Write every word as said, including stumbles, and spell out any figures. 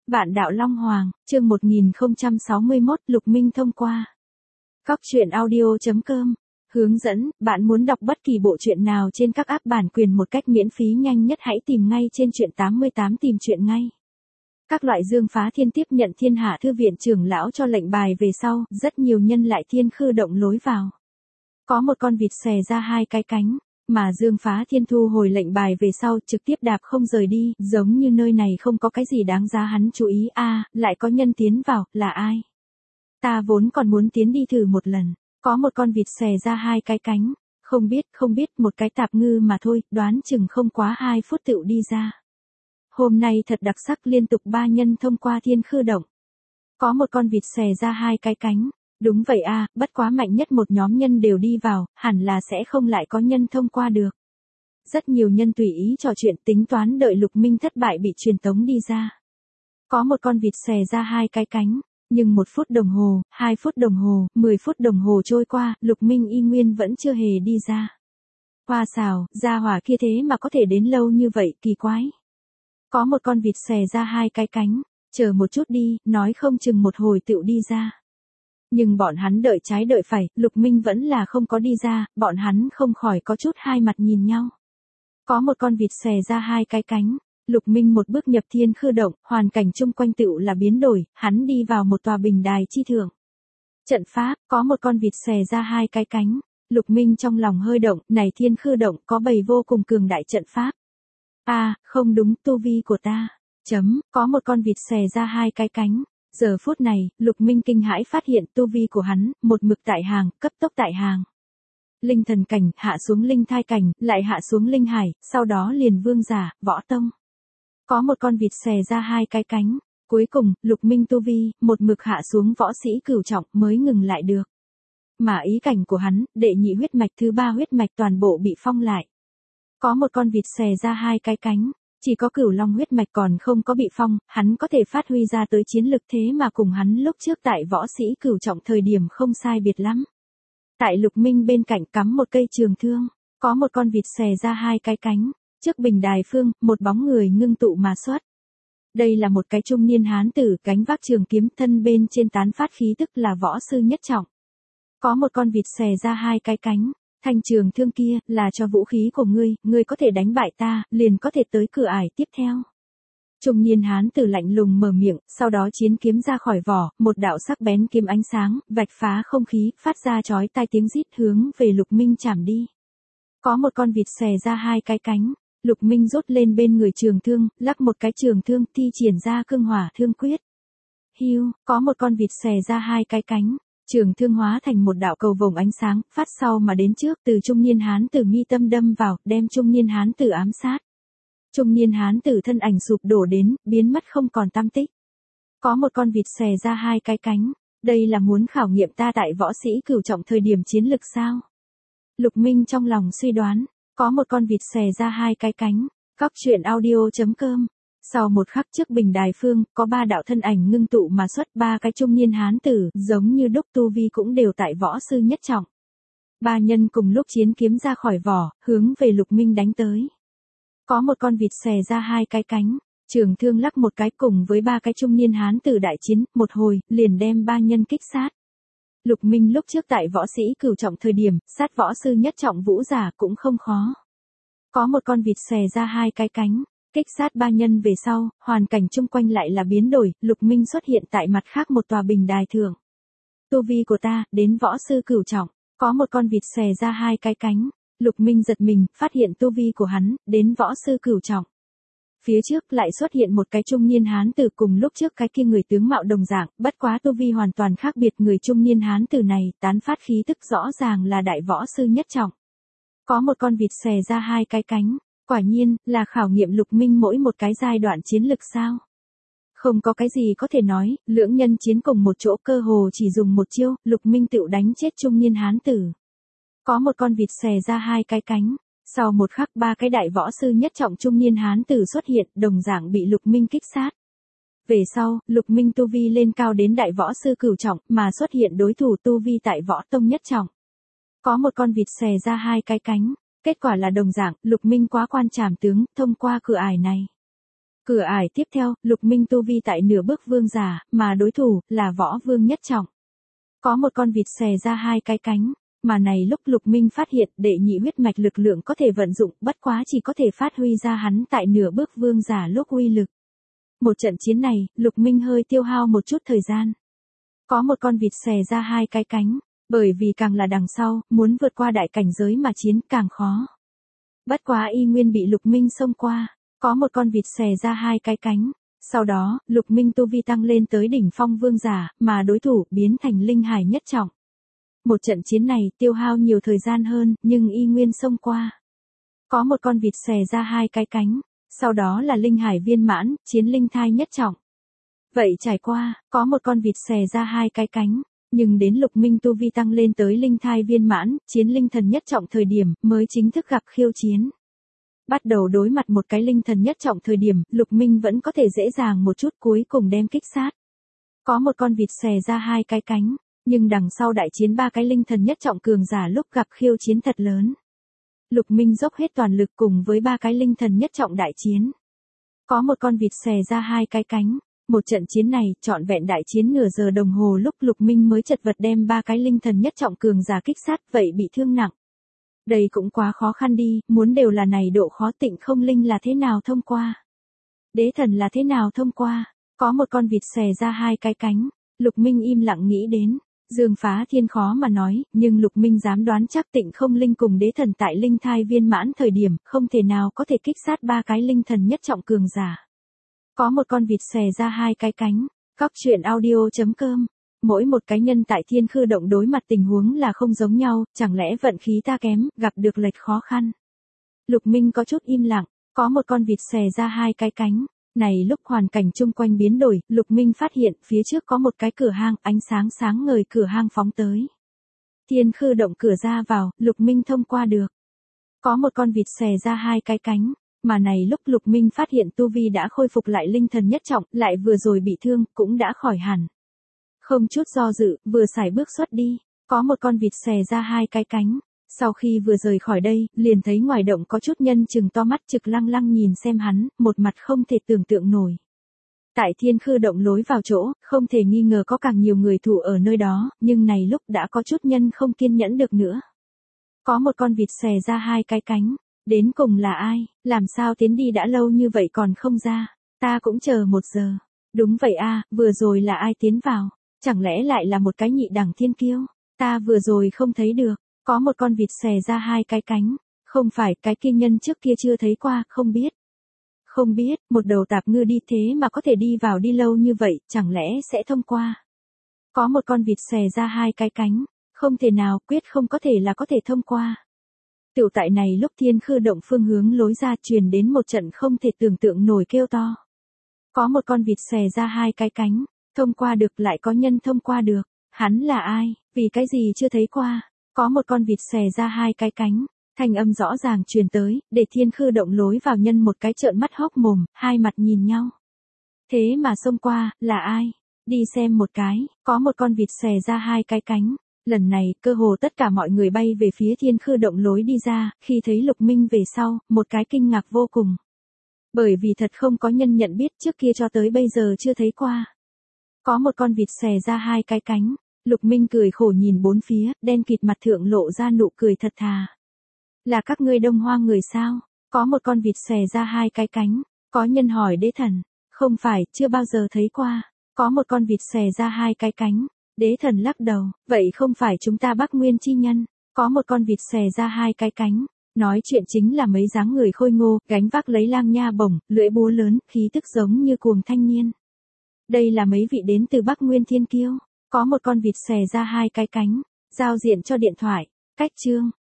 Vạn đạo Long Hoàng, chương một nghìn không trăm sáu mươi mốt, Lục Minh thông qua. Cóc truyện audio chấm com. Hướng dẫn, bạn muốn đọc bất kỳ bộ truyện nào trên các app bản quyền một cách miễn phí nhanh nhất hãy tìm ngay trên truyện tám mươi tám tìm truyện ngay. Các loại Dương Phá Thiên tiếp nhận Thiên Hạ Thư viện trưởng lão cho lệnh bài về sau, rất nhiều nhân lại thiên khư động lối vào. Có một con vịt xòe ra hai cái cánh, mà Dương Phá Thiên thu hồi lệnh bài về sau trực tiếp đạp không rời đi, giống như nơi này không có cái gì đáng giá hắn chú ý. A, à, lại có nhân tiến vào, là ai? Ta vốn còn muốn tiến đi thử một lần. Có một con vịt xòe ra hai cái cánh, không biết, không biết, một cái tạp ngư mà thôi, đoán chừng không quá hai phút tựu đi ra. Hôm nay thật đặc sắc, liên tục ba nhân thông qua thiên khư động. Có một con vịt xòe ra hai cái cánh. Đúng vậy a, à, bất quá mạnh nhất một nhóm nhân đều đi vào, hẳn là sẽ không lại có nhân thông qua được. Rất nhiều nhân tùy ý trò chuyện tính toán đợi Lục Minh thất bại bị truyền tống đi ra. Có một con vịt xòe ra hai cái cánh, nhưng một phút đồng hồ, hai phút đồng hồ, mười phút đồng hồ trôi qua, Lục Minh y nguyên vẫn chưa hề đi ra. Hoa xào, gia hỏa kia thế mà có thể đến lâu như vậy, kỳ quái. Có một con vịt xòe ra hai cái cánh, chờ một chút đi, nói không chừng một hồi tựu đi ra. Nhưng bọn hắn đợi trái đợi phải, Lục Minh vẫn là không có đi ra, bọn hắn không khỏi có chút hai mặt nhìn nhau. Có một con vịt xòe ra hai cái cánh, Lục Minh một bước nhập thiên khư động, hoàn cảnh chung quanh tựu là biến đổi, hắn đi vào một tòa bình đài chi thượng. Trận pháp, có một con vịt xòe ra hai cái cánh, Lục Minh trong lòng hơi động, này thiên khư động có bầy vô cùng cường đại trận pháp. A, à, không đúng, tu vi của ta. Chấm, có một con vịt xòe ra hai cái cánh. Giờ phút này, Lục Minh kinh hãi phát hiện tu vi của hắn, một mực tại hàng, cấp tốc tại hàng. Linh thần cảnh, hạ xuống linh thai cảnh, lại hạ xuống linh hải, sau đó liền vương giả, võ tông. Có một con vịt xòe ra hai cái cánh, cuối cùng, Lục Minh tu vi, một mực hạ xuống võ sĩ cửu trọng mới ngừng lại được. Mà ý cảnh của hắn, đệ nhị huyết mạch thứ ba huyết mạch toàn bộ bị phong lại. Có một con vịt xòe ra hai cái cánh. Chỉ có Cửu Long huyết mạch còn không có bị phong, hắn có thể phát huy ra tới chiến lực thế mà cùng hắn lúc trước tại võ sĩ cửu trọng thời điểm không sai biệt lắm. Tại Lục Minh bên cạnh cắm một cây trường thương, có một con vịt xòe ra hai cái cánh, trước bình đài phương, một bóng người ngưng tụ mà xuất. Đây là một cái trung niên hán tử, cánh vác trường kiếm, thân bên trên tán phát khí tức là võ sư nhất trọng. Có một con vịt xòe ra hai cái cánh. Thanh trường thương kia, là cho vũ khí của ngươi, ngươi có thể đánh bại ta, liền có thể tới cửa ải tiếp theo. Trung niên hán tử lạnh lùng mở miệng, sau đó chiến kiếm ra khỏi vỏ, một đạo sắc bén kiếm ánh sáng, vạch phá không khí, phát ra chói tai tiếng rít hướng về Lục Minh chạm đi. Có một con vịt xòe ra hai cái cánh, Lục Minh rút lên bên người trường thương, lắc một cái trường thương, thi triển ra cương hỏa thương quyết. Hiu, có một con vịt xòe ra hai cái cánh. Trường thương hóa thành một đạo cầu vồng ánh sáng, phát sau mà đến trước, từ trung niên hán tử mi tâm đâm vào, đem trung niên hán tử ám sát. Trung niên hán tử thân ảnh sụp đổ đến, biến mất không còn tăm tích. Có một con vịt xòe ra hai cái cánh, đây là muốn khảo nghiệm ta tại võ sĩ cửu trọng thời điểm chiến lực sao? Lục Minh trong lòng suy đoán, có một con vịt xòe ra hai cái cánh, cóc truyện audio chấm com. Sau một khắc trước bình đài phương, có ba đạo thân ảnh ngưng tụ mà xuất, ba cái trung niên hán tử, giống như đúc tu vi cũng đều tại võ sư nhất trọng. Ba nhân cùng lúc chiến kiếm ra khỏi vỏ, hướng về Lục Minh đánh tới. Có một con vịt xòe ra hai cái cánh, trường thương lắc một cái cùng với ba cái trung niên hán tử đại chiến, một hồi, liền đem ba nhân kích sát. Lục Minh lúc trước tại võ sĩ cửu trọng thời điểm, sát võ sư nhất trọng vũ giả cũng không khó. Có một con vịt xòe ra hai cái cánh. Kích sát ba nhân về sau, hoàn cảnh chung quanh lại là biến đổi, Lục Minh xuất hiện tại mặt khác một tòa bình đài thượng. Tu vi của ta, đến võ sư cửu trọng, có một con vịt xòe ra hai cái cánh, Lục Minh giật mình, phát hiện tu vi của hắn, đến võ sư cửu trọng. Phía trước lại xuất hiện một cái trung niên hán tử cùng lúc trước cái kia người tướng mạo đồng dạng, bất quá tu vi hoàn toàn khác biệt, người trung niên hán tử này, tán phát khí tức rõ ràng là đại võ sư nhất trọng. Có một con vịt xòe ra hai cái cánh. Quả nhiên, là khảo nghiệm Lục Minh mỗi một cái giai đoạn chiến lực sao. Không có cái gì có thể nói, lưỡng nhân chiến cùng một chỗ cơ hồ chỉ dùng một chiêu, Lục Minh tựu đánh chết trung niên hán tử. Có một con vịt xòe ra hai cái cánh, sau một khắc ba cái đại võ sư nhất trọng trung niên hán tử xuất hiện, đồng dạng bị Lục Minh kích sát. Về sau, Lục Minh tu vi lên cao đến đại võ sư cửu trọng, mà xuất hiện đối thủ tu vi tại võ tông nhất trọng. Có một con vịt xòe ra hai cái cánh. Kết quả là đồng dạng, Lục Minh quá quan trảm tướng, thông qua cửa ải này. Cửa ải tiếp theo, Lục Minh tu vi tại nửa bước vương giả, mà đối thủ là võ vương nhất trọng. Có một con vịt xòe ra hai cái cánh, mà này lúc Lục Minh phát hiện đệ nhị huyết mạch lực lượng có thể vận dụng, bất quá chỉ có thể phát huy ra hắn tại nửa bước vương giả lúc uy lực. Một trận chiến này, Lục Minh hơi tiêu hao một chút thời gian. Có một con vịt xòe ra hai cái cánh, bởi vì càng là đằng sau, muốn vượt qua đại cảnh giới mà chiến càng khó. Bất quá y nguyên bị Lục Minh xông qua, có một con vịt xòe ra hai cái cánh. Sau đó, Lục Minh tu vi tăng lên tới đỉnh phong vương giả, mà đối thủ biến thành linh hải nhất trọng. Một trận chiến này tiêu hao nhiều thời gian hơn, nhưng y nguyên xông qua. Có một con vịt xòe ra hai cái cánh, sau đó là linh hải viên mãn, chiến linh thai nhất trọng. Vậy trải qua, có một con vịt xòe ra hai cái cánh, nhưng đến Lục Minh tu vi tăng lên tới linh thai viên mãn, chiến linh thần nhất trọng thời điểm, mới chính thức gặp khiêu chiến. Bắt đầu đối mặt một cái linh thần nhất trọng thời điểm, Lục Minh vẫn có thể dễ dàng một chút, cuối cùng đem kích sát. Có một con vịt xòe ra hai cái cánh, nhưng đằng sau đại chiến ba cái linh thần nhất trọng cường giả lúc gặp khiêu chiến thật lớn. Lục Minh dốc hết toàn lực cùng với ba cái linh thần nhất trọng đại chiến. Có một con vịt xòe ra hai cái cánh, một trận chiến này trọn vẹn đại chiến nửa giờ đồng hồ lúc Lục Minh mới chật vật đem ba cái linh thần nhất trọng cường giả kích sát, vậy bị thương nặng. Đây cũng quá khó khăn đi, muốn đều là này độ khó. Tịnh không linh là thế nào thông qua? Đế thần là thế nào thông qua? Có một con vịt xòe ra hai cái cánh, Lục Minh im lặng nghĩ đến. Dương Phá Thiên khó mà nói, nhưng Lục Minh dám đoán chắc Tịnh không linh cùng đế thần tại linh thai viên mãn thời điểm, không thể nào có thể kích sát ba cái linh thần nhất trọng cường giả. Có một con vịt xòe ra hai cái cánh. Góc truyện audio chấm com. Mỗi một cá nhân tại Thiên Khư Động đối mặt tình huống là không giống nhau, chẳng lẽ vận khí ta kém, gặp được lệch khó khăn. Lục Minh có chút im lặng, có một con vịt xòe ra hai cái cánh. Này lúc hoàn cảnh chung quanh biến đổi, Lục Minh phát hiện phía trước có một cái cửa hang, ánh sáng sáng ngời cửa hang phóng tới. Thiên Khư Động cửa ra vào, Lục Minh thông qua được. Có một con vịt xòe ra hai cái cánh, mà này lúc Lục Minh phát hiện tu vi đã khôi phục lại linh thần nhất trọng, lại vừa rồi bị thương, cũng đã khỏi hẳn. Không chút do dự, vừa xài bước xuất đi, có một con vịt xòe ra hai cái cánh. Sau khi vừa rời khỏi đây, liền thấy ngoài động có chút nhân chừng to mắt trực lăng lăng nhìn xem hắn, một mặt không thể tưởng tượng nổi. Tại Thiên Khư Động lối vào chỗ, không thể nghi ngờ có càng nhiều người thủ ở nơi đó, nhưng này lúc đã có chút nhân không kiên nhẫn được nữa. Có một con vịt xòe ra hai cái cánh, đến cùng là ai, làm sao tiến đi đã lâu như vậy còn không ra, ta cũng chờ một giờ. Đúng vậy a, vừa rồi là ai tiến vào, chẳng lẽ lại là một cái nhị đẳng thiên kiêu, ta vừa rồi không thấy được. Có một con vịt xòe ra hai cái cánh, không phải cái kia nhân trước kia chưa thấy qua, không biết. Không biết, một đầu tạp ngư đi thế mà có thể đi vào đi lâu như vậy, chẳng lẽ sẽ thông qua. Có một con vịt xòe ra hai cái cánh, không thể nào, quyết không có thể là có thể thông qua. Tiểu tại này lúc Thiên Khư Động phương hướng lối ra truyền đến một trận không thể tưởng tượng nổi kêu to. Có một con vịt xòe ra hai cái cánh, thông qua được, lại có nhân thông qua được, hắn là ai, vì cái gì chưa thấy qua. Có một con vịt xòe ra hai cái cánh, thanh âm rõ ràng truyền tới, để Thiên Khư Động lối vào nhân một cái trợn mắt hốc mồm, hai mặt nhìn nhau. Thế mà xông qua, là ai? Đi xem một cái, có một con vịt xòe ra hai cái cánh. Lần này, cơ hồ tất cả mọi người bay về phía Thiên Khư Động lối đi ra, khi thấy Lục Minh về sau, một cái kinh ngạc vô cùng. Bởi vì thật không có nhân nhận biết, trước kia cho tới bây giờ chưa thấy qua. Có một con vịt xòe ra hai cái cánh. Lục Minh cười khổ nhìn bốn phía, đen kịt mặt thượng lộ ra nụ cười thật thà. Là các ngươi Đông Hoang người sao? Có một con vịt xòe ra hai cái cánh. Có nhân hỏi đế thần. Không phải, chưa bao giờ thấy qua. Có một con vịt xòe ra hai cái cánh. Đế thần lắc đầu, vậy không phải chúng ta Bắc Nguyên chi nhân. Có một con vịt xòe ra hai cái cánh. Nói chuyện chính là mấy dáng người khôi ngô, gánh vác lấy lang nha bổng, lưỡi búa lớn, khí tức giống như cuồng thanh niên. Đây là mấy vị đến từ Bắc Nguyên thiên kiêu. Có một con vịt xòe ra hai cái cánh, giao diện cho điện thoại, cách chương.